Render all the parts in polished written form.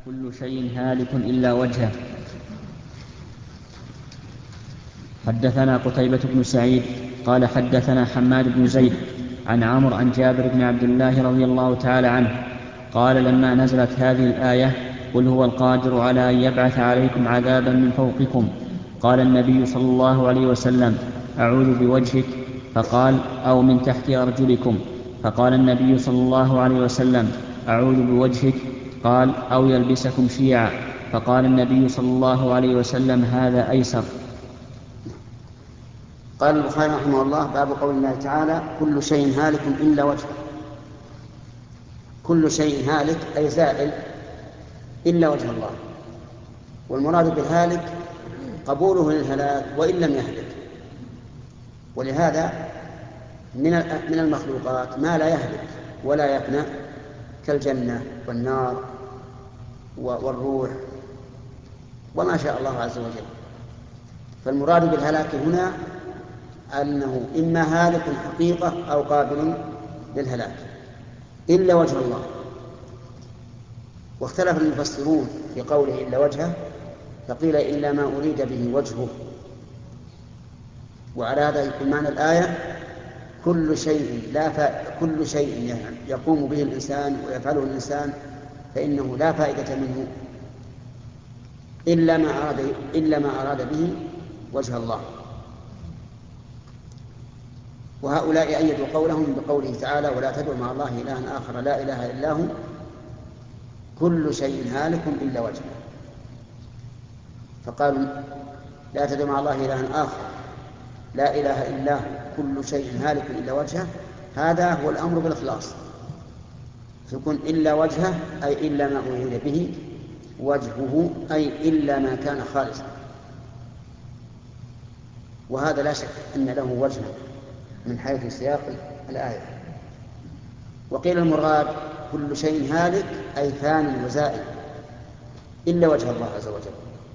كل شيء هالك إلا وجهه. حدثنا قتيبة بن سعيد قال حدثنا حماد بن زيد عن عمرو عن جابر بن عبد الله رضي الله تعالى عنه قال لما نزلت هذه الآية قل هو القادر على أن يبعث عليكم عذابا من فوقكم قال النبي صلى الله عليه وسلم أعوذ بوجهك فقال أو من تحت أرجلكم فقال النبي صلى الله عليه وسلم أعوذ بوجهك قال أو يلبسكم شيعا فقال النبي صلى الله عليه وسلم هذا أيسر. قال البخاري رحمه الله باب قول الله تعالى كل شيء هالك إلا وجهه. كل شيء هالك أي زائل إلا وجه الله، والمراد بالهالك قبوله للهلاك وإن لم يهلك. ولهذا من المخلوقات ما لا يهلك ولا يفنى كالجنة والنار والروح وما شاء الله عز وجل. فالمراد بالهلاك هنا أنه إما هالك حقيقة أو قابل للهلاك إلا وجه الله. واختلف المفسرون في قوله إلا وجهه، فقيل إلا ما أريد به وجهه، وعلى هذا يكون معنى الآية كل شيء يقوم به الإنسان ويفعله الإنسان فإنه لا فائدة منه إلا ما أراد به وجه الله. وهؤلاء أيدوا قولهم بقوله تعالى ولا تدعوا مع الله إلها آخر لا إله إلا هو كل شيء هالك إلا وجهه. فقالوا لا تدعوا مع الله إلها آخر لا إله إلا هو كل شيء هالك إلا وجهه، هذا هو الأمر بالإخلاص، فيكون إلا وجهه أي إلا ما أريد به وجهه أي إلا ما كان خالصا، وهذا لا شك أن له وجه من حيث سياق الآية. وقيل المراد كل شيء هالك أي فان وزائل إلا وجه الله عز وجل.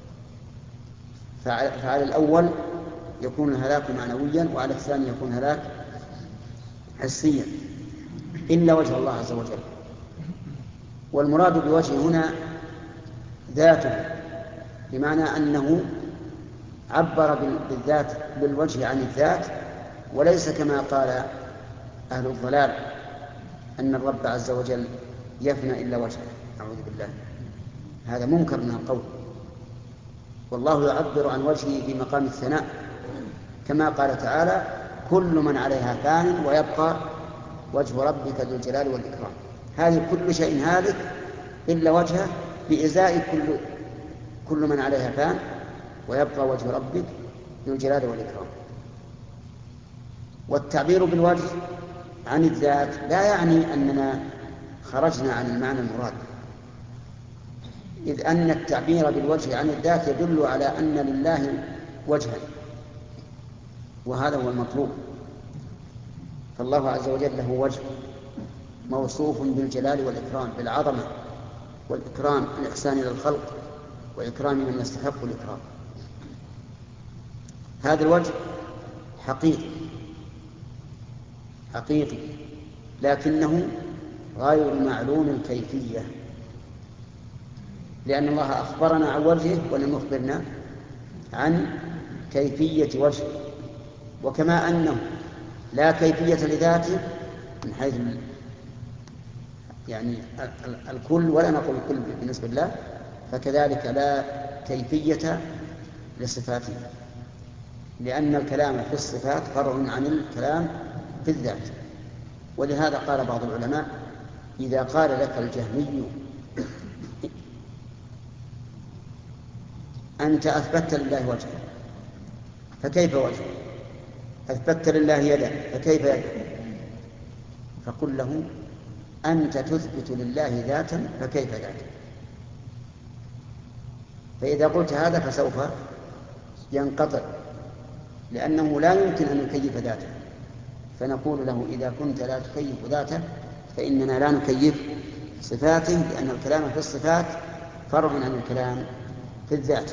فعلى الأول يكون الهلاك معنويا، وعلى الثاني يكون هلاك حسيا إلا وجه الله عز وجل. والمراد بوجه هنا ذاته، بمعنى أنه عبر بالذات بالوجه عن الذات، وليس كما قال أهل الضلال أن الرب عز وجل يفنى إلا وجهه، أعوذ بالله، هذا منكر من القول. والله يعبر عن وجهه في مقام الثناء كما قال تعالى كل من عليها فان ويبقى وجه ربك ذو الجلال والإكرام. هذه كل شيء هالك إلا وجهه بإزاء كل من عليها فان ويبقى وجه ربك ذو الجلال والإكرام. والتعبير بالوجه عن الذات لا يعني أننا خرجنا عن المعنى المراد، إذ أن التعبير بالوجه عن الذات يدل على أن لله وجها، وهذا هو المطلوب. فالله عز وجل له وجه موصوف بالجلال والإكرام، بالعظمة والإكرام، الإحسان إلى الخلق وإكرام من يستحق الإكرام. هذا الوجه حقيقي لكنه غير معلوم الكيفية، لأن الله أخبرنا عن وجهه ولم يخبرنا عن كيفية وجهه. وكما أنه لا كيفية لذاته من حيث يعني الكل، ولا نقول الكل بالنسبة لله، فكذلك لا كيفية لصفاته، لأن الكلام في الصفات فرع عن الكلام في الذات. ولهذا قال بعض العلماء إذا قال لك الجهمي أنت أثبتت لله وجهه فكيف وجهه؟ أثبتت لله يدا فكيف يده؟ فقل له أنت تثبت لله ذاتا فكيف ذاته؟ فإذا قلت هذا فسوف ينقطع، لأنه لا يمكن أن يكيف ذاته. فنقول له إذا كنت لا تكيف ذاته فإننا لا نكيف صفاته، لأن الكلام في الصفات فرع عن الكلام في الذات.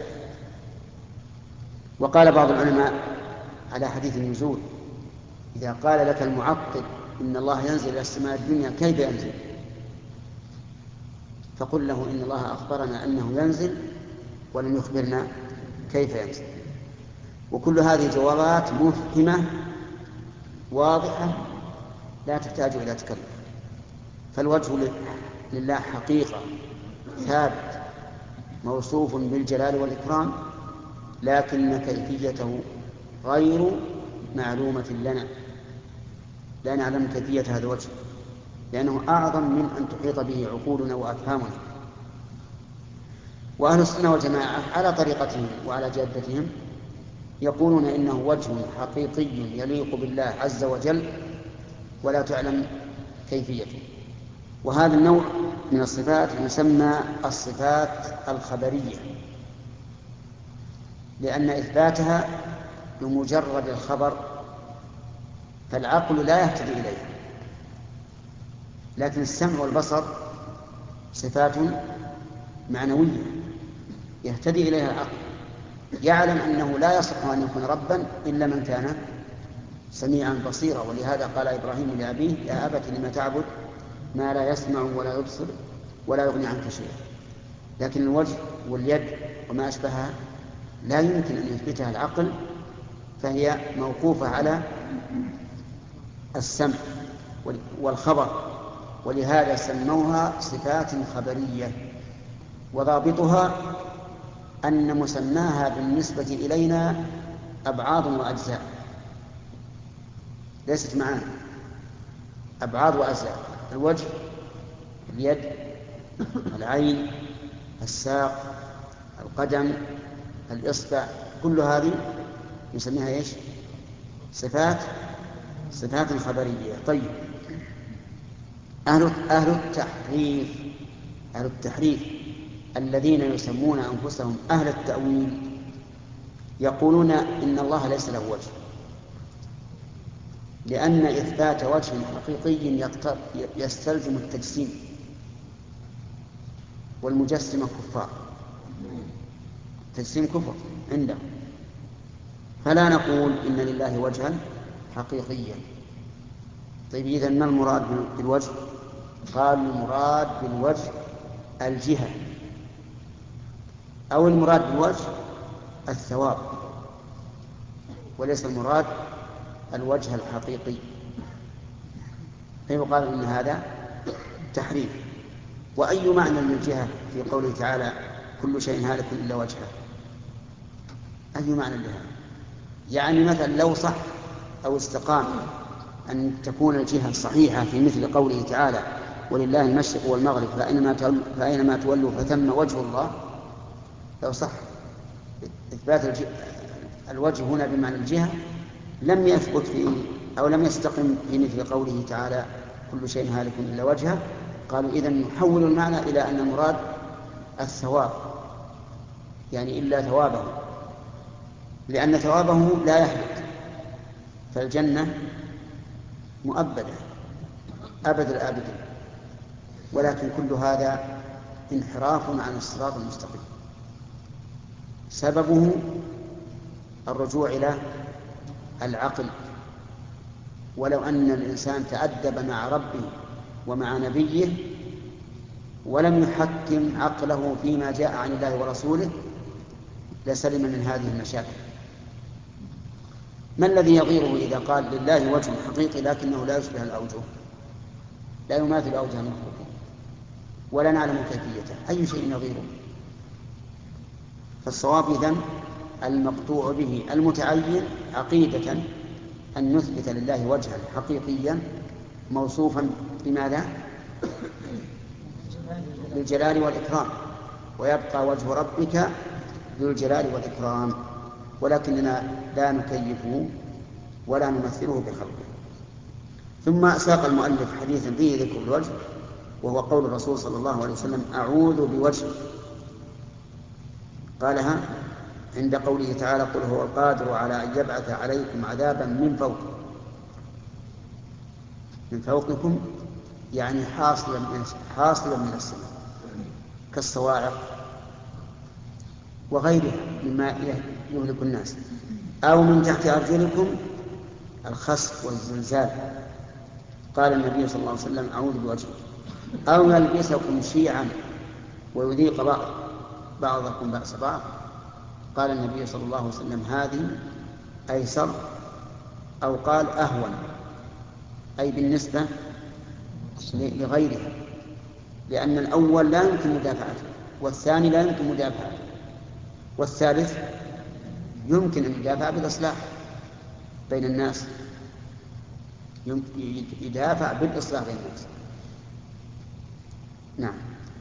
وقال بعض العلماء على حديث النزول إذا قال لك المعطل إن الله ينزل إلى السماء الدنيا كيف ينزل؟ فقل له إن الله أخبرنا أنه ينزل ولم يخبرنا كيف ينزل. وكل هذه جوابات مفهمة واضحة لا تحتاج إلى تكلف. فالوجه لله حقيقة ثابت موصوف بالجلال والإكرام، لكن كيفيته غير معلومة لنا، لا نعلم كيفية هذا الوجه لأنه أعظم من أن تحيط به عقولنا وأفهامنا. وأهل السنة والجماعة على طريقتهم وعلى جادتهم يقولون إنه وجه حقيقي يليق بالله عز وجل ولا تعلم كيفيته. وهذا النوع من الصفات يسمى الصفات الخبرية، لأن إثباتها بمجرد الخبر فالعقل لا يهتدي إليها، لكن السمع والبصر صفات معنوية يهتدي إليها العقل، يعلم أنه لا يصح أن يكون ربا إلا من كان سميعا بصيرا. ولهذا قال إبراهيم لأبيه يا أبت لم تعبد ما لا يسمع ولا يبصر ولا يغني عنك شيئا. لكن الوجه واليد وما أشبهها لا يمكن أن يثبتها العقل، فهي موقوفة على السمع والخبر، ولهذا سموها صفات خبرية. وضابطها أن مسماها بالنسبة إلينا أبعاض وأجزاء، ليست معانا أبعاض وأجزاء. الوجه، اليد، العين، الساق، القدم، الإصبع، كل هذه يسميها إيش؟ صفات خبرية. طيب، أهل التحريف الذين يسمون أنفسهم أهل التأويل يقولون إن الله ليس له وجه، لأن إثبات وجه حقيقي يستلزم التجسيم، والمجسم كفار، التجسيم كفر عندهم، فلا نقول إن لله وجها حقيقيا. طيب، إذن ما المراد بالوجه؟ قال المراد بالوجه الجهة، أو المراد بالوجه الثواب، وليس المراد الوجه الحقيقي، فيقال إن هذا تحريف. وأي معنى للجهة في قوله تعالى كل شيء هالك إلا وجهه؟ أي معنى لها؟ يعني مثلا لو صح أو استقام أن تكون الجهة صحيحة في مثل قوله تعالى ولله المشرق والمغرب فأينما تولوا فثم وجه الله، لو صح إثبات الوجه هنا بمعنى الجهة لم يثبت أو لم يستقم في مثل قوله تعالى كل شيء هالك إلا وجهه. قالوا إذن نحول المعنى إلى أن المراد الثواب، يعني إلا ثوابه، لأن ثوابه لا يهلك، فالجنة مؤبدة أبد الآبدين. ولكن كل هذا انحراف عن الصراط المستقيم، سببه الرجوع إلى العقل. ولو أن الإنسان تأدب مع ربه ومع نبيه ولم يحكم عقله فيما جاء عن الله ورسوله لسلم من هذه المشاكل. ما الذي يغيره إذا قال لله وجه حقيقي لكنه لا يشبه الأوجه، لا يماثل أوجه المخلوقين ولا نعلم كيفيته؟ أي شيء يغيره؟ فالصواب إذن المقطوع به المتعين عقيدة أن نثبت لله وجها حقيقيا موصوفا بماذا؟ بالجلال والإكرام، ويبقى وجه ربك ذو الجلال والإكرام، ولكننا لا نكيفه ولا نمثله بخلقه. ثم ساق المؤلف حديثا فيه ذكر الوجه، وهو قول الرسول صلى الله عليه وسلم أعوذ بوجه، قالها عند قوله تعالى قل هو القادر على أن يبعث عليكم عذابا من فوقكم، يعني حاصلا من السماء كالصواعق وغيرها مما يهلك الناس، أو من تحت أرجلكم الخسف والزلزال. قال النبي صلى الله عليه وسلم أعوذ بوجهه، أو يلبسكم شيعا ويذيق بعضكم بأس بعض. قال النبي صلى الله عليه وسلم هذه أيسر، أو قال أهون، أي بالنسبة لغيرها، لأن الأول لا يمكن مدافعته، والثاني لا يمكن مدافعته، والثالث يمكن المدافعة بالإصلاح بين الناس، يدافع بالإصلاح بين الناس. نعم.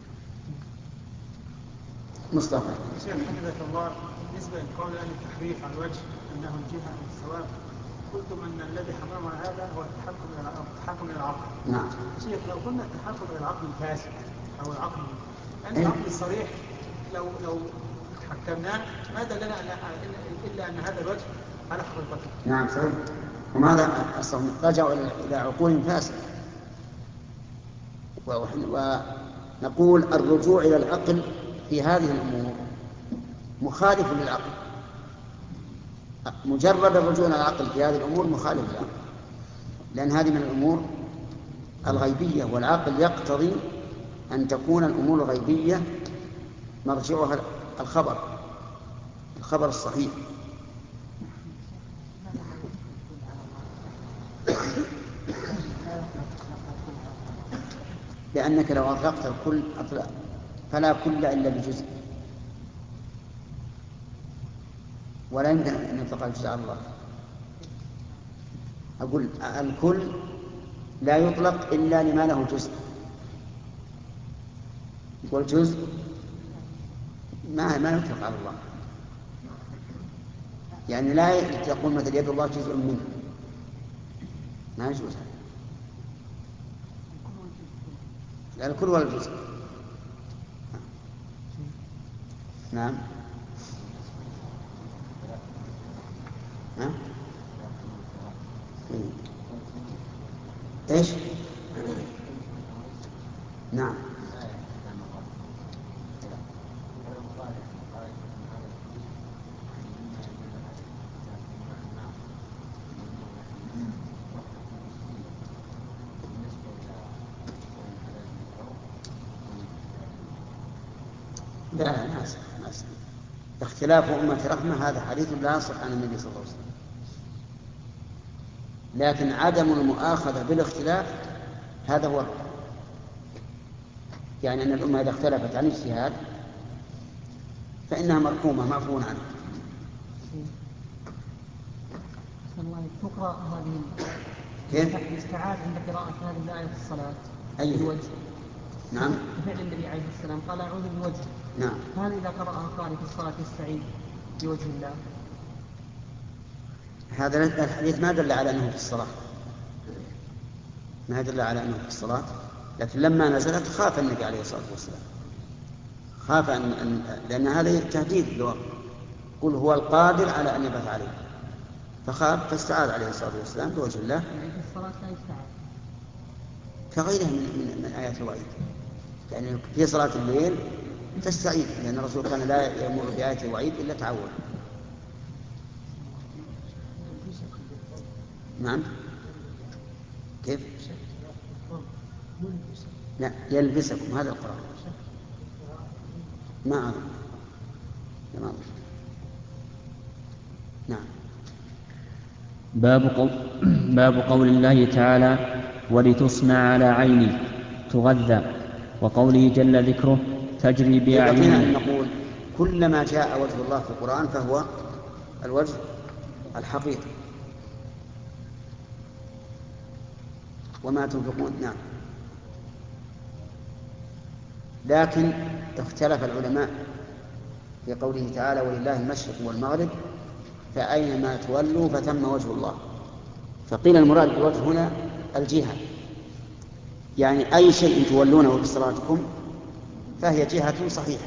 مصطفى. شيخ حفظك الله، بالنسبة للقول عن التحريف عن وجه أنه الجهة من الثواب، قلتم أن الذي حرم هذا هو التحكم إلى العقل. نعم. شيخ لو قلنا التحكم إلى العقل الفاسد أو العقل العقل الصريح، لو حكمناه ما دلنا إلا أن هذا الوجه على حقيقته. نعم صحيح. وماذا أصلا رجعوا إلى عقول فاسدة، ونقول الرجوع إلى العقل في هذه الأمور مخالف للعقل. مجرد الرجوع إلى العقل في هذه الأمور مخالف للعقل، لأن هذه من الأمور الغيبية، والعقل يقتضي أن تكون الأمور الغيبية مرجعها الخبر الصحيح. لأنك لو أطلقت الكل فلا كل إلا بجزء، ولا يمكن أن يطلق الجزء على الله. أقول الكل لا يطلق إلا لما له جزء، والجزء ما يطلق على الله. يعني لا تقول مثل يد الله جزء منه، ما يجوز هذا. لا الكل ولا الجزء. نعم. ايش؟ نعم. لا ناس اختلاف أمة رحمة، هذا حديث لا يصح عن النبي صلى الله عليه وسلم. لكن عدم المؤاخذة بالاختلاف هذا هو، يعني أن الأمة إذا اختلفت عن اجتهاد فإنها مرحومة معفو عنها. تقرأ هذه كيف؟ الاستعاذ عند قراءة هذه الآية في الصلاة بالوجه. نعم. فعل النبي عليه السلام قال أعوذ بالوجه. نعم. هل إذا قرأها قارئ في الصلاة يستعيذ بوجه الله؟ هذا الحديث ما دل على أنه في الصلاة، ما دل على أنه في الصلاة، لكن لما نزلت خاف النبي عليه الصلاة والسلام، خاف لأن هذا تهديد للواقع، قل هو القادر على أن يبعث عليه، فخاف فاستعاذ عليه الصلاة والسلام بوجه الله. يعني في الصلاة لا يستعاذ كغيرها من آيات الوعيد، يعني في صلاة الليل تستعيذ، لأن الرسول كان لا يمر بآية الوعيد إلا تعوذ. نعم. كيف؟ لا يلبسكم، هذا القرآن ما أظن. نعم. باب قول الله تعالى ولتصنع على عيني تغذى، وقوله جل ذكره تجري بأعيننا. نقول كلما جاء وجه الله في القرآن فهو الوجه الحقيقي، وما تنفقون. نعم. لكن اختلف العلماء في قوله تعالى ولله المشرق والمغرب فأينما تولوا فثم وجه الله، فقيل المراد بالوجه هنا الجهة، يعني أي شيء تولونه بصلاتكم فهي جهة صحيحة.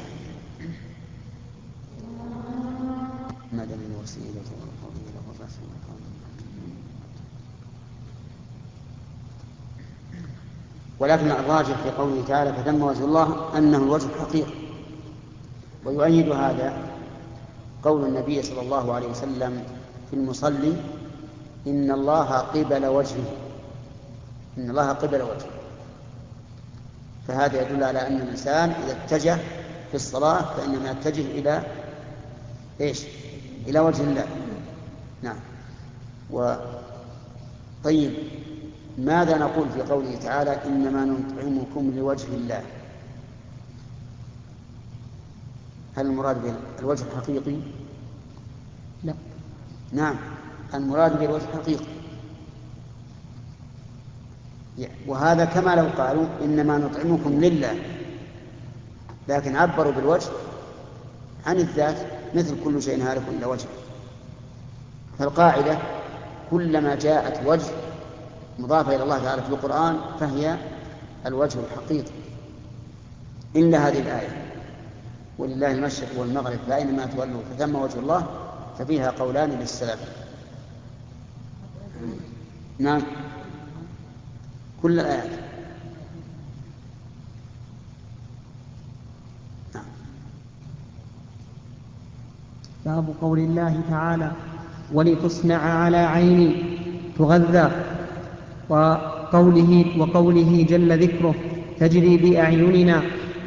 ولكن الراجح في قوله تعالى فثم وجه الله أنه الوجه الحقيقي، ويؤيد هذا قول النبي صلى الله عليه وسلم في المصلي إن الله قبل وجهه، إن الله قبل وجهه، فهذا يدل على أن الإنسان إذا اتجه في الصلاة فإنما يتجه إلى إيش؟ إلى وجه الله. نعم. طيب، ماذا نقول في قوله تعالى إنما نطعمكم لوجه الله؟ هل المراد بالوجه الحقيقي؟ لا. نعم، المراد بالوجه الحقيقي، وهذا كما لو قالوا إنما نطعمكم لله، لكن عبروا بالوجه عن الذات، مثل كل شيء هالك إلا وجهه. فالقاعدة كلما جاءت وجه مضافة إلى الله تعالى في القرآن فهي الوجه الحقيقي، إلا هذه الآية ولله المشرق والمغرب فأينما تولوا فثم وجه الله، ففيها قولان للسلف. نعم، كل الآيات. نعم. باب قول الله تعالى ولتصنع على عيني تغذى، وقوله جل ذكره تجري بأعيننا.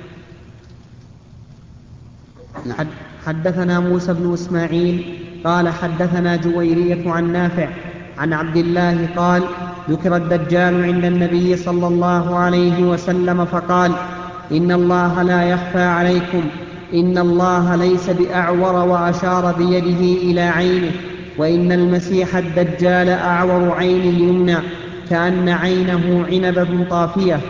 حدثنا موسى بن إسماعيل قال حدثنا جويرية عن نافع عن عبد الله قال ذكر الدجال عند النبي صلى الله عليه وسلم فقال إن الله لا يخفى عليكم، إن الله ليس بأعور، وأشار بيده إلى عينه، وإن المسيح الدجال أعور عين اليمنى كأن عينه عنبة طافية.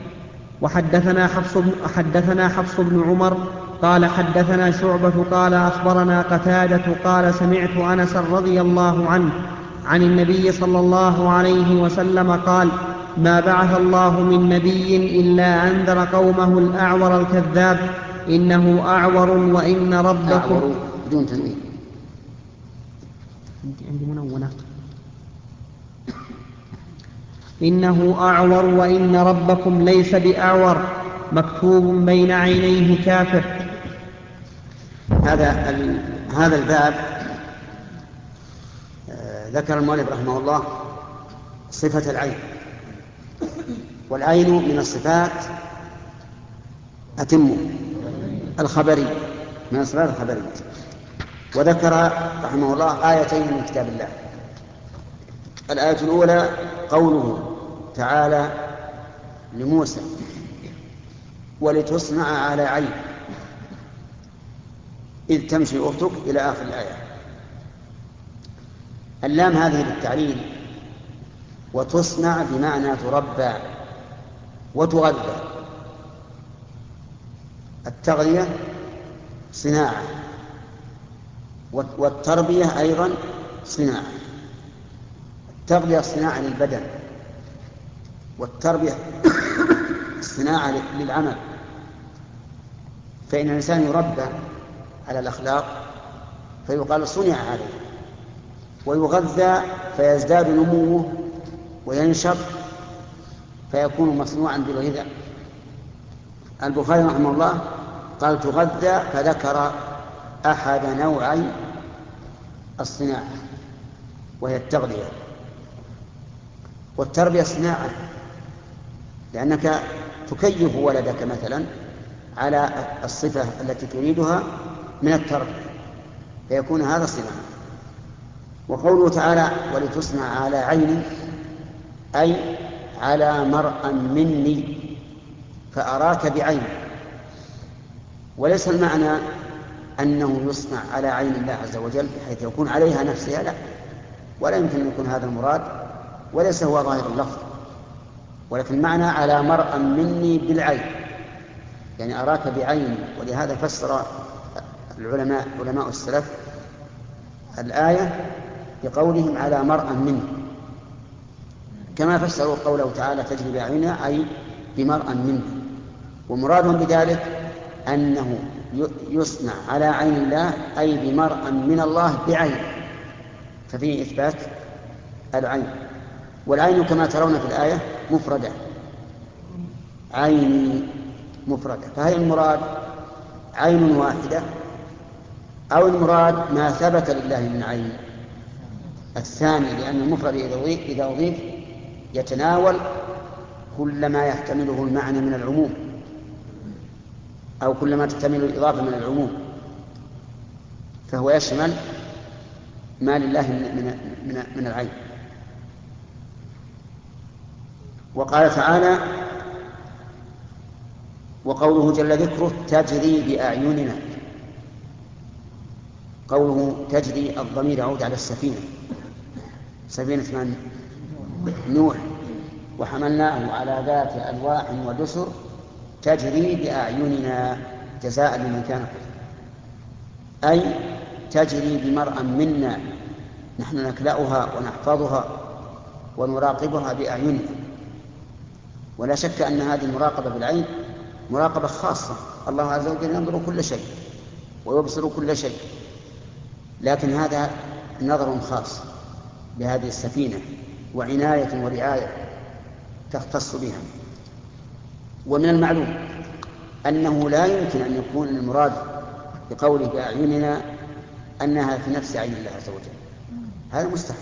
وحدثنا حفص بن عمر قال حدثنا شعبة قال أخبرنا قتادة قال سمعت أنس رضي الله عنه عن النبي صلى الله عليه وسلم قال ما بعث الله من نبي إلا أنذر قومه الأعور الكذاب إنه أعور وإن ربكم أعور بدون تنوين، عندي منونة، إنه أعور وإن ربكم ليس بأعور مكتوب بين عينيه كافر. هذا الباب ذكر المؤلف رحمه الله صفة العين، والعين من الصفات أتم الخبري، من الصفات الخبرية. وذكر رحمه الله آيتين من كتاب الله. الآية الأولى قوله تعالى لموسى ولتصنع على عين إذ تمشي أختك إلى آخر الآية. اللام هذه للتعليل، وتصنع بمعنى تربى وتغذى. التغذية صناعة، والتربية أيضا صناعة. التغذية صناعة للبدن، والتربية صناعة للعمل. فإن الإنسان يربى على الأخلاق فيقال صنع عليه، ويغذى فيزداد نموه وينشط فيكون مصنوعا بالغذاء. البخاري رحمه الله قال تغذى، فذكر أحد نوعي الصناعة وهي التغذية. والتربية صناعة، لأنك تكيف ولدك مثلا على الصفة التي تريدها من التربية، فيكون هذا صناعة. وقوله تعالى ولتصنع على عيني أي على مرء مني فأراك بعيني، وليس المعنى أنه يصنع على عين الله عز وجل بحيث يكون عليها نفسها، لا، ولا يمكن أن يكون هذا المراد، وليس هو ظاهر اللفظ، ولكن معنى على مرء مني بالعين، يعني أراك بعيني. ولهذا فسر علماء السلف الآية بقولهم على مرء مني، كما فسروا قوله تعالى تجري بأعيننا أي بمرء مني. ومرادهم بذلك أنه يصنع على عين الله أي بمرء من الله بعين، ففيه إثبات العين. والعين كما ترون في الآية مفردة، عيني مفردة، فهي المراد عين واحدة أو المراد ما ثبت لله من عين الثاني، لأن المفرد إذا أضيف يتناول كل ما يحتمله المعنى من العموم. أو كلما تحتمل الإضافة من العموم، فهو يشمل ما لله من العين. وقال تعالى: وقوله جل ذكره: تجري بأعيننا. قوله تجري الضمير يعود على السفينة، سفينة من؟ نوح. وحملناه على ذات ألواح ودسر تجري بأعيننا جزاء لمن كان كفر، أي تجري بمرأ منا، نحن نكلأها ونحفظها ونراقبها بأعيننا. ولا شك أن هذه المراقبة بالعين مراقبة خاصة، الله عز وجل ينظر كل شيء ويبصر كل شيء، لكن هذا نظر خاص بهذه السفينة وعناية ورعاية تختص بها. ومن المعلوم أنه لا يمكن أن يكون المراد بقوله بأعيننا أنها في نفس عين الله عز وجل، هذا مستحيل.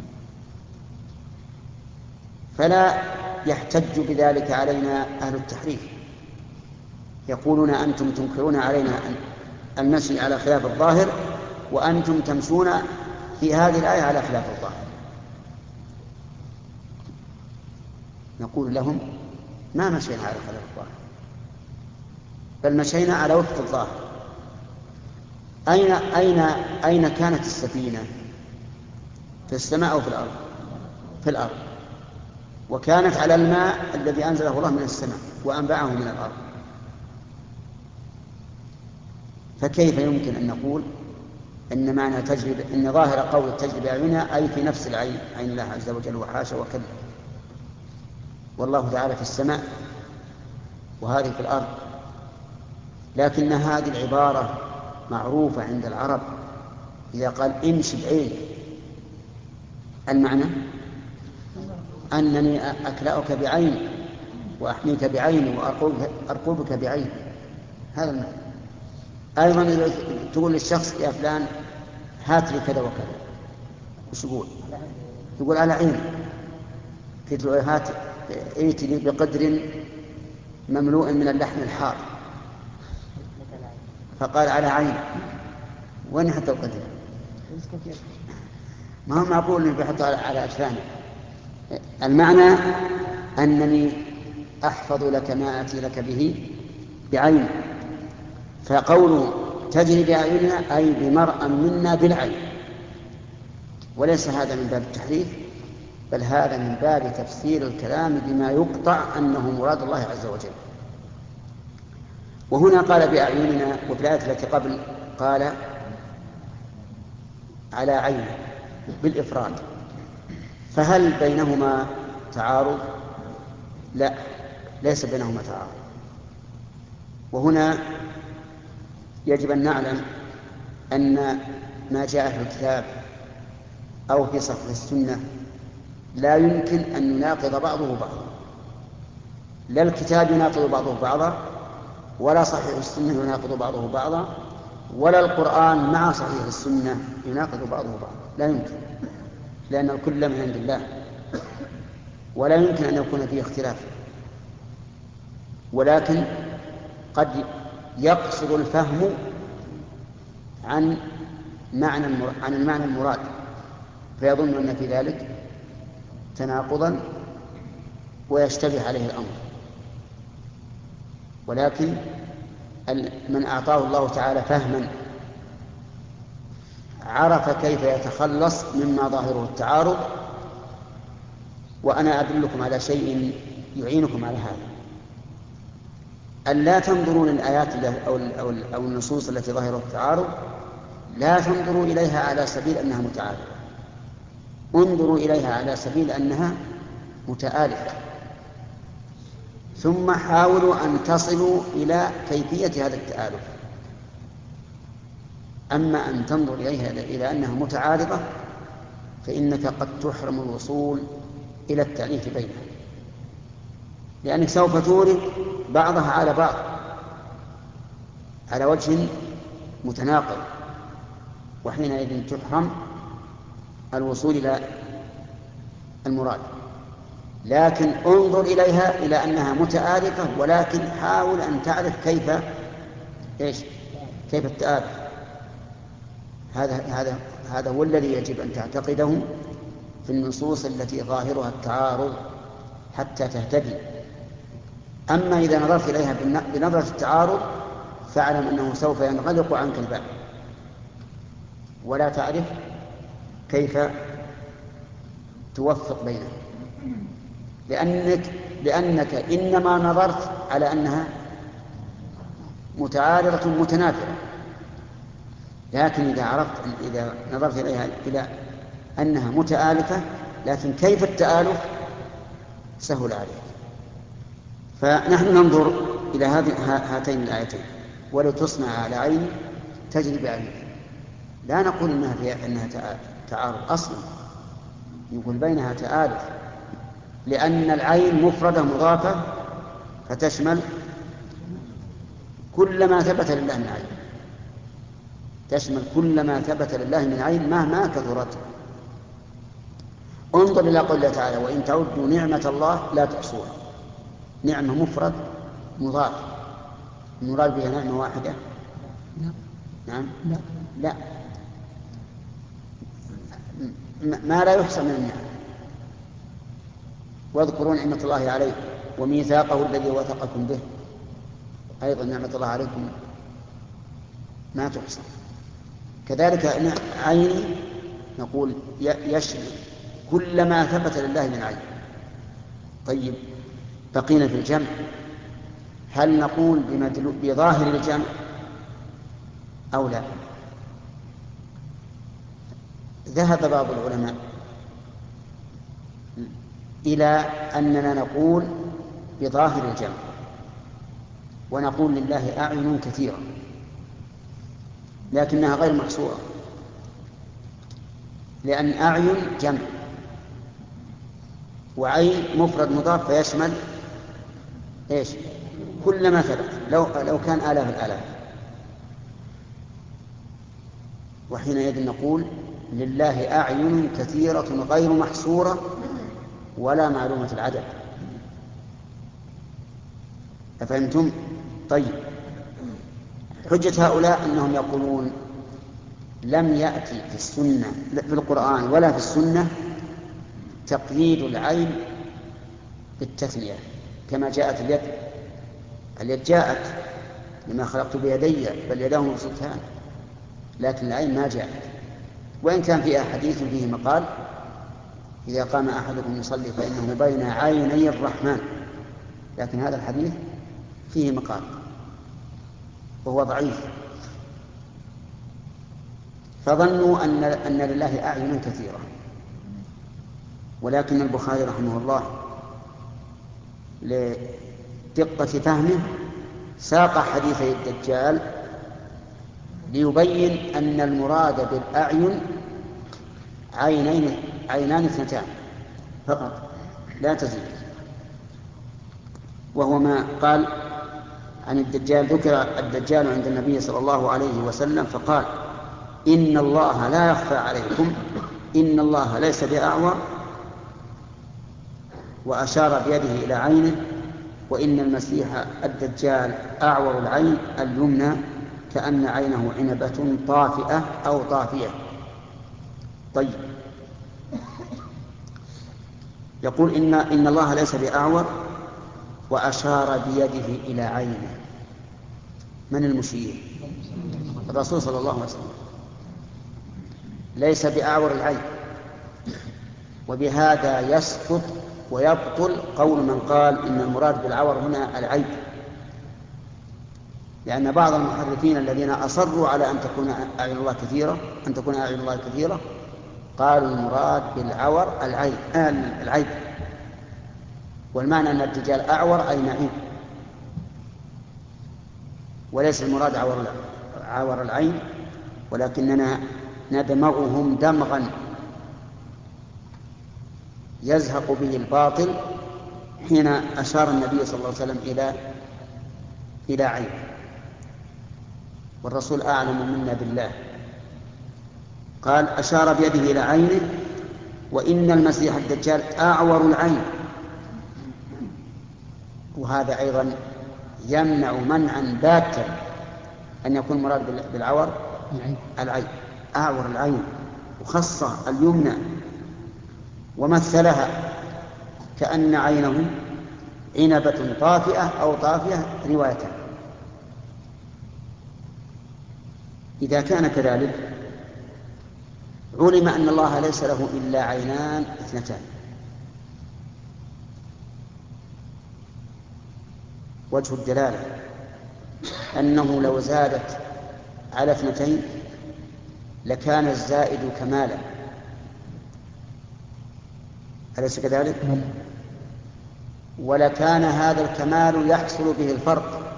فلا يحتج بذلك علينا أهل التحريف، يقولون أنتم تنكرون علينا المشي على خلاف الظاهر وأنتم تمشون في هذه الآية على خلاف الظاهر. نقول لهم: ما مشينا على خلاف الظاهر، بل مشينا على وفق الظاهر. أين كانت السفينة؟ في السماء أو في الأرض؟ في الأرض، وكانت على الماء الذي أنزله الله من السماء وأنبعه من الأرض. فكيف يمكن أن نقول إن معنى إن ظاهر قول التجري بأعيننا أي في نفس العين، عين الله عز وجل؟ وحاشا وكلا، والله تعالى في السماء وهذه في الأرض. لكن هذه العبارة معروفة عند العرب، إذا قال امشي بعين، المعنى أنني أكلأك بعين وأحميك بعين وأرقبك بعين، هذا المعنى. أيضا إذا تقول للشخص: يا فلان هات لي كذا وكذا، وش يقول؟ يقول: على عين. قلت له: هات ائت لي بقدر مملوء من اللحم الحار، فقال: على عين. وين حتى القدر؟ ما هو معقول أن يحط على أجفانه. المعنى أنني أحفظ لك ما أتي لك به بعين. فقوله تجري بأعيننا أي بمرأ منا بالعين، وليس هذا من باب التحريف، بل هذا من باب تفسير الكلام بما يقطع أنه مراد الله عز وجل. وهنا قال بأعيننا، وفي الآية التي قبل قال على عين بالإفراد، فهل بينهما تعارض؟ لا، ليس بينهما تعارض. وهنا يجب أن نعلم أن ما جاء في الكتاب أو في صحيح السنة لا يمكن أن يناقض بعضه بعضا، لا الكتاب يناقض بعضه بعضا، ولا صحيح السنة يناقض بعضه بعضا، ولا القرآن مع صحيح السنة يناقض بعضه بعضا، لا يمكن، لأن الكل من عند الله ولا يمكن أن يكون فيه اختلاف. ولكن قد يقصر الفهم عن المعنى المراد، فيظن أن في ذلك تناقضا ويشتبه عليه الأمر. ولكن من أعطاه الله تعالى فهما عرف كيف يتخلص مما ظاهره التعارض. وأنا أدلكم على شيء يعينكم على هذا: أن لا تنظروا للآيات أو النصوص التي ظاهرها التعارض، لا تنظروا إليها على سبيل أنها متعارضة، انظروا إليها على سبيل أنها متآلفة، ثم حاولوا أن تصلوا إلى كيفية هذا التآلف. أما أن تنظر إليها إلى أنها متعارضة فإنك قد تحرم الوصول إلى التأليف بينها، لأنك سوف تورد بعضها على بعض على وجه متناقض، وحينئذ تحرم الوصول إلى المراد. لكن انظر إليها إلى أنها متآلفة، ولكن حاول أن تعرف كيف إيش؟ كيف التآلف؟ هذا هو الذي يجب أن تعتقده في النصوص التي ظاهرها التعارض حتى تهتدي. أما إذا نظرت إليها بنظرة التعارض فاعلم أنه سوف ينغلق عنك الباب ولا تعرف كيف توفق بينهم، لأنك إنما نظرت على أنها متعارضة متنافرة، لكن إذا نظرت إليها إلى أنها متآلفة، لكن كيف التآلف سهل عليك. فنحن ننظر إلى هاتين الآيتين: ولو تصنع على عيني تجري بعينك. لا نقول إنها تعارض أصلا، يقول بينها تآلف، لأن العين مفردة مضافة فتشمل كل ما ثبت لله من عين، تشمل كل ما ثبت لله من عين مهما كثرت. انظر إلى قول الله تعالى: وإن تعدوا نعمة الله لا تحصوها. نعمة مفرد مضاف، المراد بها نعمة واحدة؟ نعم لا ما لا يحصى من النعم. واذكروا نعمة الله عليكم وميثاقه الذي وثقكم به، أيضا نعمة الله عليكم ما تحصى. كذلك عيني نقول يشمل كل ما ثبت لله من عين. طيب بقينا في الجمع، هل نقول بظاهر الجمع أو لا؟ ذهب بعض العلماء إلى أننا نقول بظاهر الجمع، ونقول لله أعين كثيرة لكنها غير محصورة، لأن أعين جمع وعين مفرد مضاف فيشمل إيش؟ كل ما ثبت لو كان آلاف الآلاف. وحينئذ نقول لله أعين كثيرة غير محصورة ولا معلومة العدد. أفهمتم؟ طيب حجة هؤلاء أنهم يقولون لم يأتي في السنة في القرآن ولا في السنة تقييد العين بالتثنية كما جاءت اليد جاءت لما خلقت بيدي بل يداه مبسوطتان، لكن العين ما جاءت، وإن كان فيها حديث فيه مقال: إذا قام أحدكم يصلي فإنه بين عيني الرحمن، لكن هذا الحديث فيه مقال وهو ضعيف. فظنوا أن لله أعين كثيرة، ولكن البخاري رحمه الله لدقة فهمه ساق حديثي الدجال ليبين أن المراد بالأعين عينان اثنتان فقط لا تزيد. وهو ما قال عن الدجال: ذكر الدجال عند النبي صلى الله عليه وسلم فقال: إن الله لا يخفى عليكم، إن الله ليس بأعور، وأشار بيده إلى عينه، وإن المسيح الدجال أعور العين اليمنى كأن عينه عنبة طافئة أو طافية. طيب يقول إن الله ليس بأعور وأشار بيده إلى عينه. من المشير؟ الرسول صلى الله عليه وسلم. ليس بأعور العين، وبهذا يسقط ويبطل قول من قال إن المراد بالعور هنا العين، لأن بعض المحرفين الذين أصروا على أن تكون أعين الله كثيرة قالوا المراد بالعور العين، والمعنى أن الدجال أعور أي نعيم، وليس المراد عور العين، ولكننا ندمغهم دمغا يزهق به الباطل حين أشار النبي صلى الله عليه وسلم إلى عين، والرسول أعلم منا بالله. قال: أشار بيده إلى عينه، وإن المسيح الدجال أعور العين، وهذا أيضا يمنع منعا باتا أن يكون مراد بالعور العين، أعور العين، وخص اليمنى ومثلها كأن عينه عنبة طافئة أو طافية رواية. إذا كان كذلك علم أن الله ليس له إلا عينان اثنتان. وجه الدلالة أنه لو زادت على اثنتين لكان الزائد كمالا، أليس كذلك؟ ولكان هذا الكمال يحصل به الفرق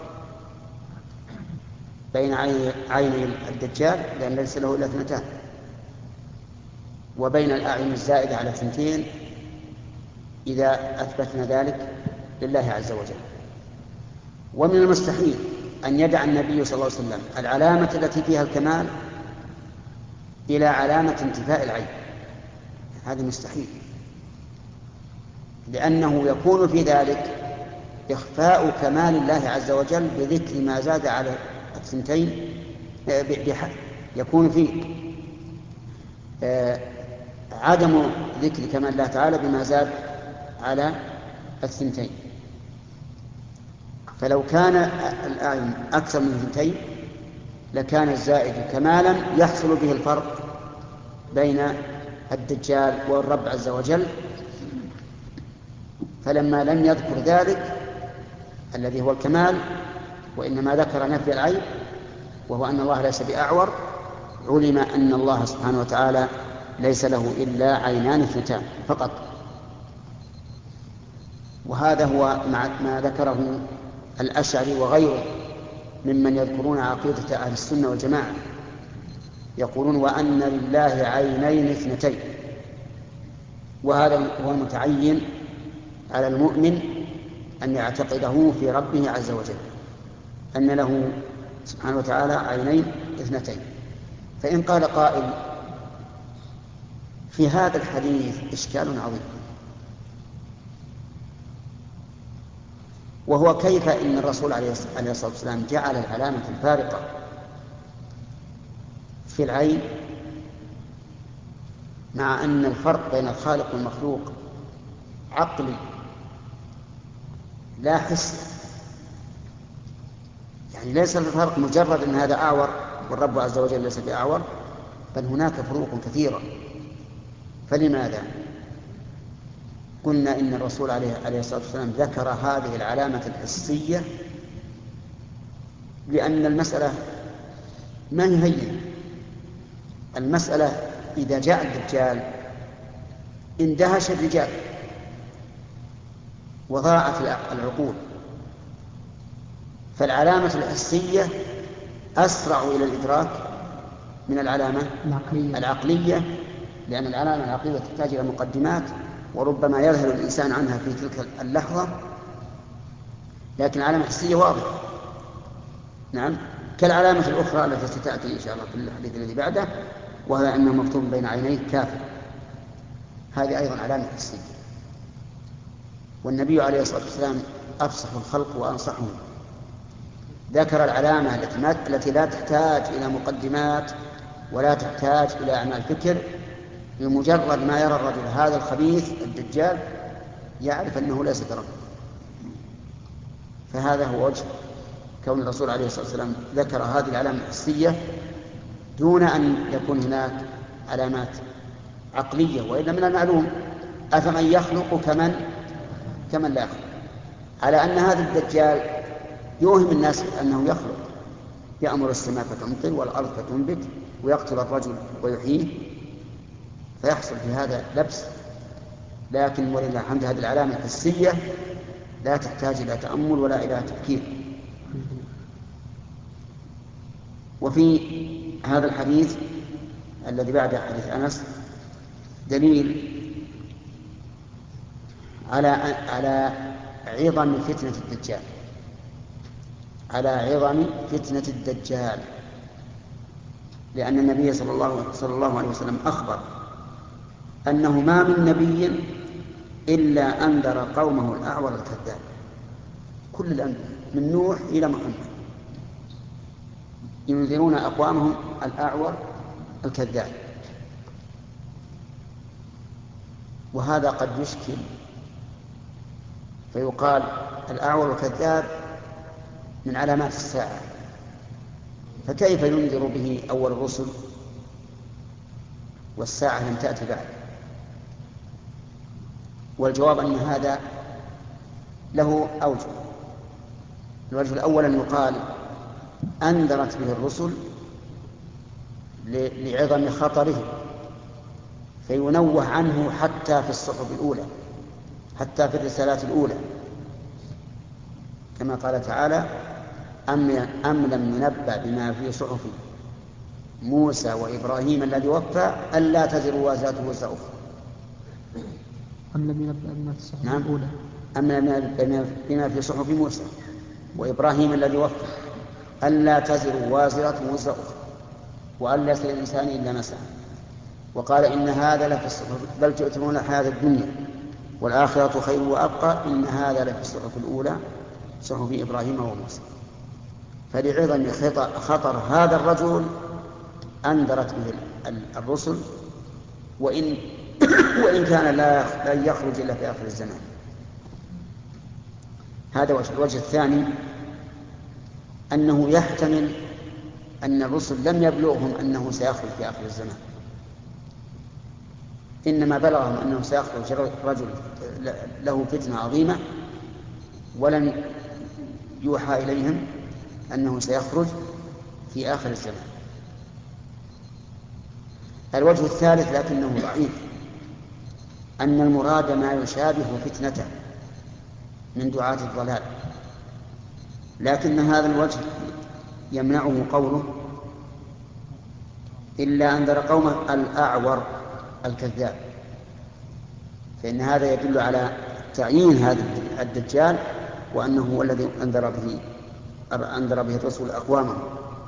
بين عيني الدجال لأن ليس له إلا اثنتان، وبين الأعين الزائدة على اثنتين إذا أثبتنا ذلك لله عز وجل. ومن المستحيل أن يدع النبي صلى الله عليه وسلم العلامة التي فيها الكمال إلى علامة انتفاء العين، هذا مستحيل، لأنه يكون في ذلك إخفاء كمال الله عز وجل بذكر ما زاد على الثنتين، يكون فيه عدم ذكر كمال الله تعالى بما زاد على الثنتين. فلو كان الأعين أكثر من اثنتين لكان الزائد كمالا يحصل به الفرق بين الدجال والرب عز وجل. فلما لم يذكر ذلك الذي هو الكمال وإنما ذكر نفي العيب وهو أن الله ليس بأعور، علم أن الله سبحانه وتعالى ليس له إلا عينان اثنتان فقط. وهذا هو ما ذكره الأشعري وغيره ممن يذكرون عقيدة أهل السنة والجماعة، يقولون وأن لله عينين اثنتين. وهذا هو المتعين على المؤمن أن يعتقده في ربه عز وجل أن له سبحانه وتعالى عينين اثنتين. فإن قال قائل في هذا الحديث إشكال عظيم، وهو كيف إن الرسول عليه الصلاة والسلام جعل العلامة الفارقة في العين مع أن الفرق بين الخالق والمخلوق عقلي لا حس، يعني ليس الفرق مجرد أن هذا أعور والرب عز وجل ليس بأعور، بل هناك فروق كثيرة. فلماذا قلنا إن الرسول عليه الصلاة والسلام ذكر هذه العلامة الحسية؟ لأن المسألة ما هي هينة. المسألة إذا جاء الدجال اندهش الرجال وضاعت العقول، فالعلامة الحسية أسرع إلى الإدراك من العلامة العقلية، لأن العلامة العقلية تحتاج إلى مقدمات وربما يذهل الإنسان عنها في تلك اللحظة، لكن العلامة الحسية واضحة. نعم، كالعلامة الأخرى التي ستأتي إن شاء الله في الحديث الذي بعده، وهو أنه مكتوب بين عينيه كافر، هذه أيضا علامة حسية. والنبي عليه الصلاة والسلام أفصح الخلق وأنصحهم، ذكر العلامة التي لا تحتاج إلى مقدمات ولا تحتاج إلى أعمال فكر، بمجرد ما يرى الرجل هذا الخبيث الدجال يعرف أنه ليس برب. فهذا هو وجه كون الرسول عليه الصلاة والسلام ذكر هذه العلامة الحسية دون أن يكون هناك علامات عقلية. وإلا من المعلوم أفمن يخلق كمن لا يخلق، على أن هذا الدجال يوهم الناس أنه يخلق، يأمر السماء فتمطر والأرض فتنبت ويقتل الرجل ويحييه، فيحصل في هذا لبس. لكن ولله الحمد هذه العلامة الحسية لا تحتاج إلى تأمل ولا إلى تفكير. وفي هذا الحديث الذي بعد حديث أنس دليل على عظم فتنة الدجال، على عظم فتنة الدجال، لأن النبي صلى الله عليه وسلم أخبر أنه ما من نبي إلا أنذر قومه الأعور الكذاب، كل الأنبياء من نوح إلى محمد ينذرون أقوامهم الأعور الكذاب. وهذا قد يشكل، فيقال الأعور الكذاب من علامات الساعة، فكيف ينذر به أول الرسل والساعة لم تأتي بعد؟ والجواب أن هذا له أوجه. الوجه الأول أن يقال أنذرت به الرسل لعظم خطره، فينوه عنه حتى في الصحف الأولى، حتى في الرسالات الأولى، كما قال تعالى: أم لم ينبأ بما في صحف موسى وإبراهيم الذي وفى ألا تزر وازرة وزر أخرى. أم لم ينبأ بما في الصحف نعم. الأولى. أم لم ينبأ بما في صحف موسى وإبراهيم الذي وفى ألا تزر وازرة وزر أخرى وأن ليس للإنسان إلا ما سعى. وقال: إن هذا لفي الصحف بل تؤثرون الحياة الدنيا والآخرة خير وأبقى إن هذا لفي الصحف الأولى صحف إبراهيم وموسى. فلعظم خطر هذا الرجل أنذرت به الرسل، وإن كان لا يخرج إلا في آخر الزمان. هذا وجه. الوجه الثاني أنه يحتمل أن الرسل لم يبلغهم أنه سيخرج في آخر الزمان، إنما بلغهم أنه سيخرج رجل له فتنة عظيمة، ولم يوحى إليهم أنه سيخرج في آخر الزمان. الوجه الثالث لكنه ضعيف، أن المراد ما يشابه فتنته من دعاة الضلال، لكن هذا الوجه يمنعه قوله إلا أنذر قومه الأعور الكذاب، فإن هذا يدل على تعيين هذا الدجال وأنه هو الذي أنذر به الرسول أقوامه.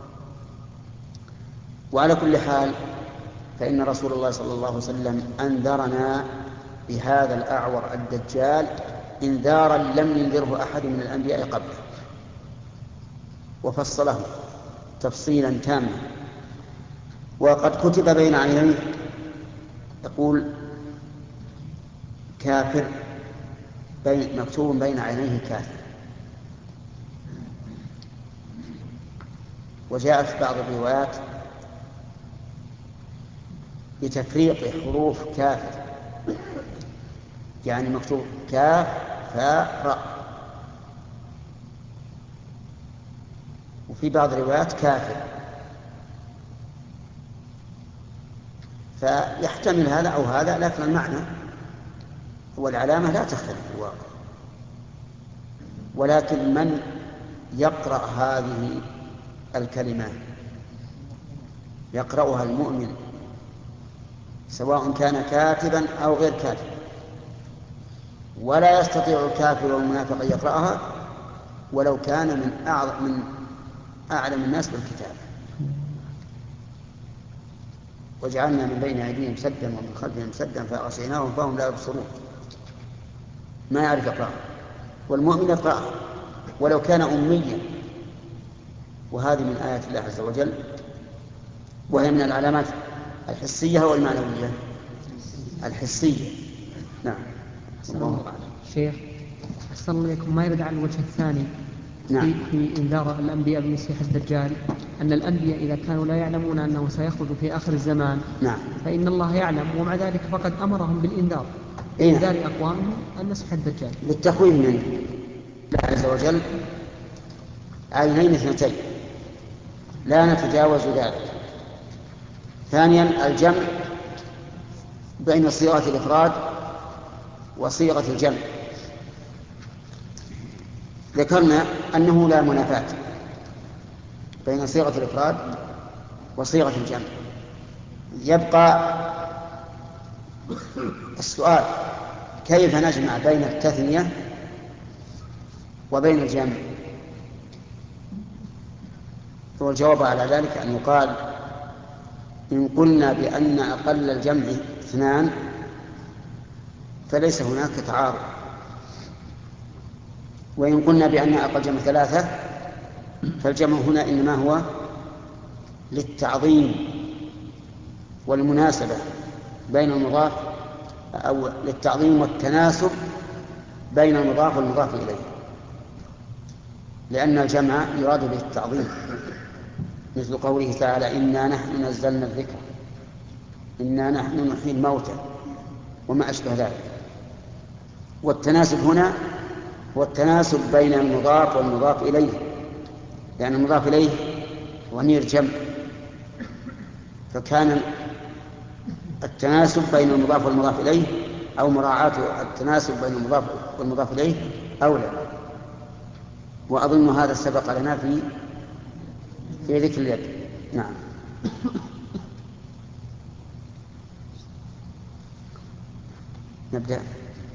وعلى كل حال فإن رسول الله صلى الله عليه وسلم أنذرنا بهذا الأعور الدجال إنذارا لم ينذره أحد من الأنبياء قبله، وفصله تفصيلا تاما. وقد كتب بين عينيه، يقول كافر، مكتوب بين عينيه كافر. وجاء في بعض الروايات بتفريق حروف كافر، يعني مكتوب كاف فاء راء، وفي بعض الروايات كافر. فيحتمل هذا أو هذا، لكن المعنى والعلامة لا تختلف في الواقع. ولكن من يقرأ هذه الكلمات يقرأها المؤمن سواء كان كاتبا أو غير كاتب، ولا يستطيع الكافر والمنافق أن يقرأها ولو كان من أعلم الناس بالكتاب. وجعلنا من بين أيديهم سدا ومن خلفهم سدا فأغشيناهم فهم لا يبصرون، ما يعرف يقرأها. والمؤمن يقرأها ولو كان أميا، وهذه من آيات الله عز وجل، وهي من العلامات الحسية والمعنوية. الحسية نعم. الله أعلم. شيخ أحسن الله إليكم، ما يرد على الوجه الثاني نعم. في إنذار الأنبياء بالمسيح الدجال، أن الأنبياء إذا كانوا لا يعلمون أنه سيخرج في آخر الزمان نعم. فإن الله يعلم، ومع ذلك فقد أمرهم بالإنذار، إنذار أقوامهم المسيح الدجال للتخويف من الله عز وجل. عينين اثنتين لا نتجاوز ذلك. ثانيا الجمع بين صيغة الإفراد وصيغة الجمع. ذكرنا أنه لا منافاة بين صيغة الإفراد وصيغة الجمع. يبقى السؤال: كيف نجمع بين التثنية وبين الجمع؟ والجواب على ذلك أن يقال: إن قلنا بأن أقل الجمع 2 فليس هناك تعارض، وإن قلنا بأن أقل جمع 3 فالجمع هنا إنما هو للتعظيم والمناسبة بين المضاف، أو للتعظيم والتناسب بين المضاف والمضاف إليه، لأن الجمع يراد به التعظيم، مثل قوله تعالى إنا نحن نزلنا الذكر، إنا نحن نحيي الموتى وما أشبه ذلك. والتناسب هنا هو التناسب بين المضاف والمضاف إليه، لأن المضاف إليه ضمير جمع، فكان التناسب بين المضاف والمضاف إليه أو مراعاة التناسب بين المضاف والمضاف إليه أولى. وأظن هذا سبق لنا في ذكر اليد. نعم. نبدأ.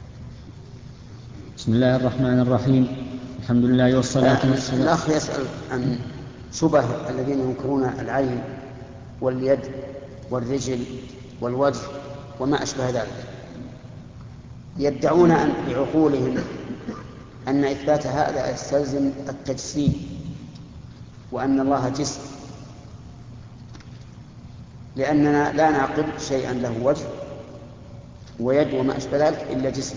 بسم الله الرحمن الرحيم. الحمد لله والصلاة والسلام. الأخ يسأل عن شبه الذين ينكرون العين واليد والرجل والوجه وما أشبه ذلك، يدعون أن بعقولهم أن إثبات هذا يستلزم التجسيم، وأن الله جسم، لأننا لا نعقل شيئا له وجه ويد وما أشبه ذلك إلا جسما.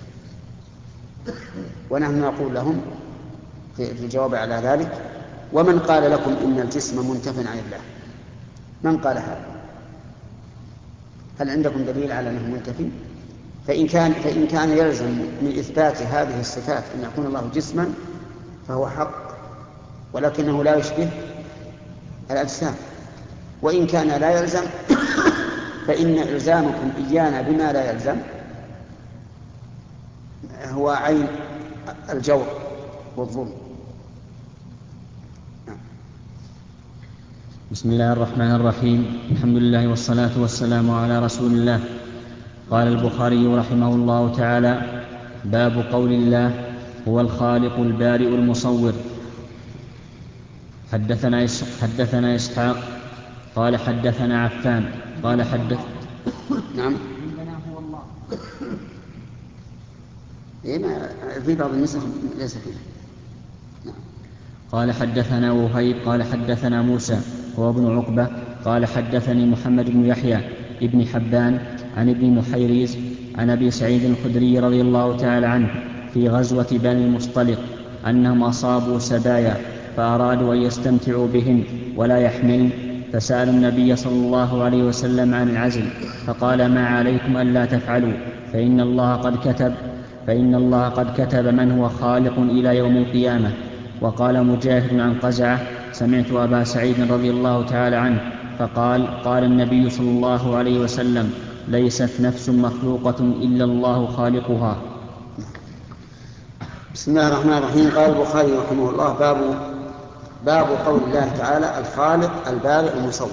ونحن نقول لهم في الجواب على ذلك: ومن قال لكم إن الجسم منتف عن الله؟ من قال هذا؟ هل عندكم دليل على أنه منتفي؟ فإن كان يلزم من إثبات هذه الصفات أن يكون الله جسما فهو حق، ولكنه لا يشبه الأجسام. وإن كان لا يلزم فإن إلزامكم إيانا بما لا يلزم هو عين الجور والظلم. بسم الله الرحمن الرحيم. الحمد لله والصلاة والسلام على رسول الله. قال البخاري رحمه الله تعالى: باب قول الله: هو الخالق البارئ المصور. حدثنا إسحاق قال حدثنا عفان قال نعم. هو الله. في بعض النسخ ليس فيه. نعم. قال حدثنا وهيب قال حدثنا موسى هو ابن عقبة قال حدثني محمد بن يحيى ابن حبان عن ابن محيريز عن أبي سعيد الخدري رضي الله تعالى عنه في غزوة بني المصطلق أنهم أصابوا سبايا فأرادوا أن يستمتعوا بهن ولا يحملن، فسألوا النبي صلى الله عليه وسلم عن العزل، فقال: ما عليكم ألا تفعلوا، فإن الله قد كتب من هو خالق إلى يوم القيامة. وقال مجاهد عن قزعة: سمعت أبا سعيد رضي الله تعالى عنه فقال: قال النبي صلى الله عليه وسلم: ليست نفس مخلوقة إلا الله خالقها. بسم الله الرحمن الرحيم. قال البخاري رحمه الله: باب قول الله تعالى: الخالق البارئ المصور.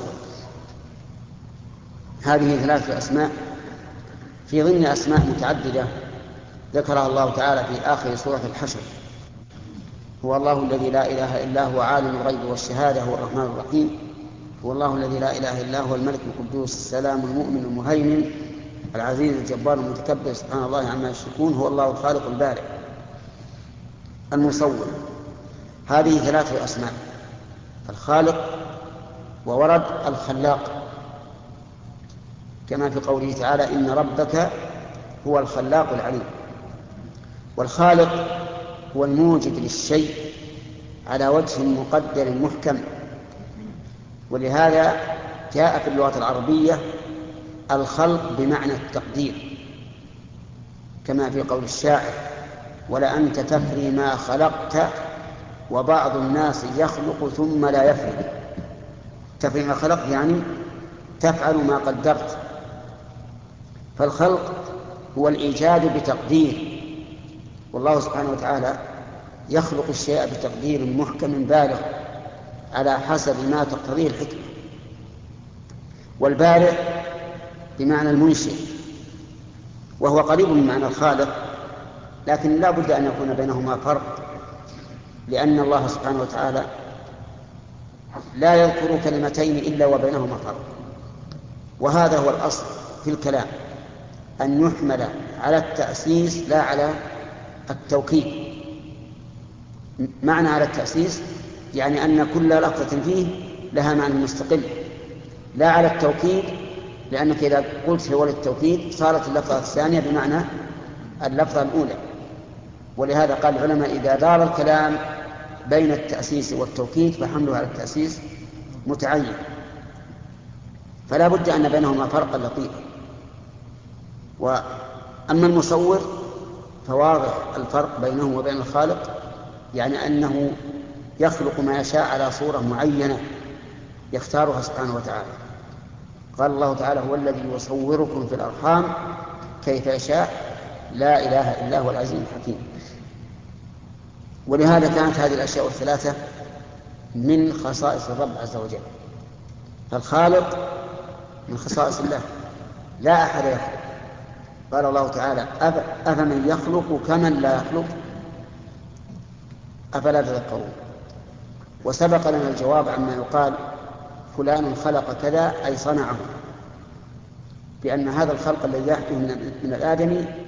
هذه 3 أسماء في ضمن أسماء متعددة ذكرها الله تعالى في آخر سورة الحشر. هو الله الذي لا إله إلا هو عالم الغيب والشهادة هو الرحمن الرحيم. هو الله الذي لا إله إلا هو الملك القدوس السلام المؤمن المهيمن العزيز الجبار المتكبر سبحان الله عما يشركون. هو الله الخالق البارئ المصور. هذه 3 أسماء: الخالق، وورد الخلاق كما في قوله تعالى: إن ربك هو الخلاق العليم. والخالق هو الموجد للشيء على وجه مقدر محكم، ولهذا جاء في اللغة العربية الخلق بمعنى التقدير، كما في قول الشاعر: ولأنت تفري ما خلقت وبعض الناس يخلق ثم لا يفري. تفري ما خلقت يعني تفعل ما قدرت. فالخلق هو الإيجاد بتقدير، والله سبحانه وتعالى يخلق الشيء بتقدير محكم بالغ على حسب ما تقتضيه الحكمة. والبارئ بمعنى المنشئ، وهو قريب من معنى الخالق، لكن لا بد أن يكون بينهما فرق، لأن الله سبحانه وتعالى لا يذكر كلمتين إلا وبينهما فرق. وهذا هو الأصل في الكلام، أن يحمل على التأسيس لا على التوكيد. معنى على التأسيس يعني أن كل لفظة فيه لها معنى مستقل، لا على التوكيد، لأنك إذا قلت هو للتوكيد صارت اللفظة الثانية بمعنى اللفظة الأولى. ولهذا قال العلماء إذا دار الكلام بين التأسيس والتوكيد فحمله على التأسيس متعين، فلا بد أن بينهما فرقا لطيفا. وأما المصور فواضح الفرق بينه وبين الخالق، يعني أنه يخلق ما يشاء على صورة معينة يختارها سبحانه وتعالى. قال الله تعالى هو الذي يصوركم في الأرحام كيف يشاء لا إله إلا هو العزيز الحكيم. ولهذا كانت هذه الأشياء الثلاثة من خصائص الرب عز وجل. فالخالق من خصائص الله، لا أحد يخلق. قال الله تعالى أفمن يخلق كمن لا يخلق أفلا تذكرون. وسبق لنا الجواب عما يقال فلان خلق كذا أي صنعه، بأن هذا الخلق الذي يحدث من الآدمي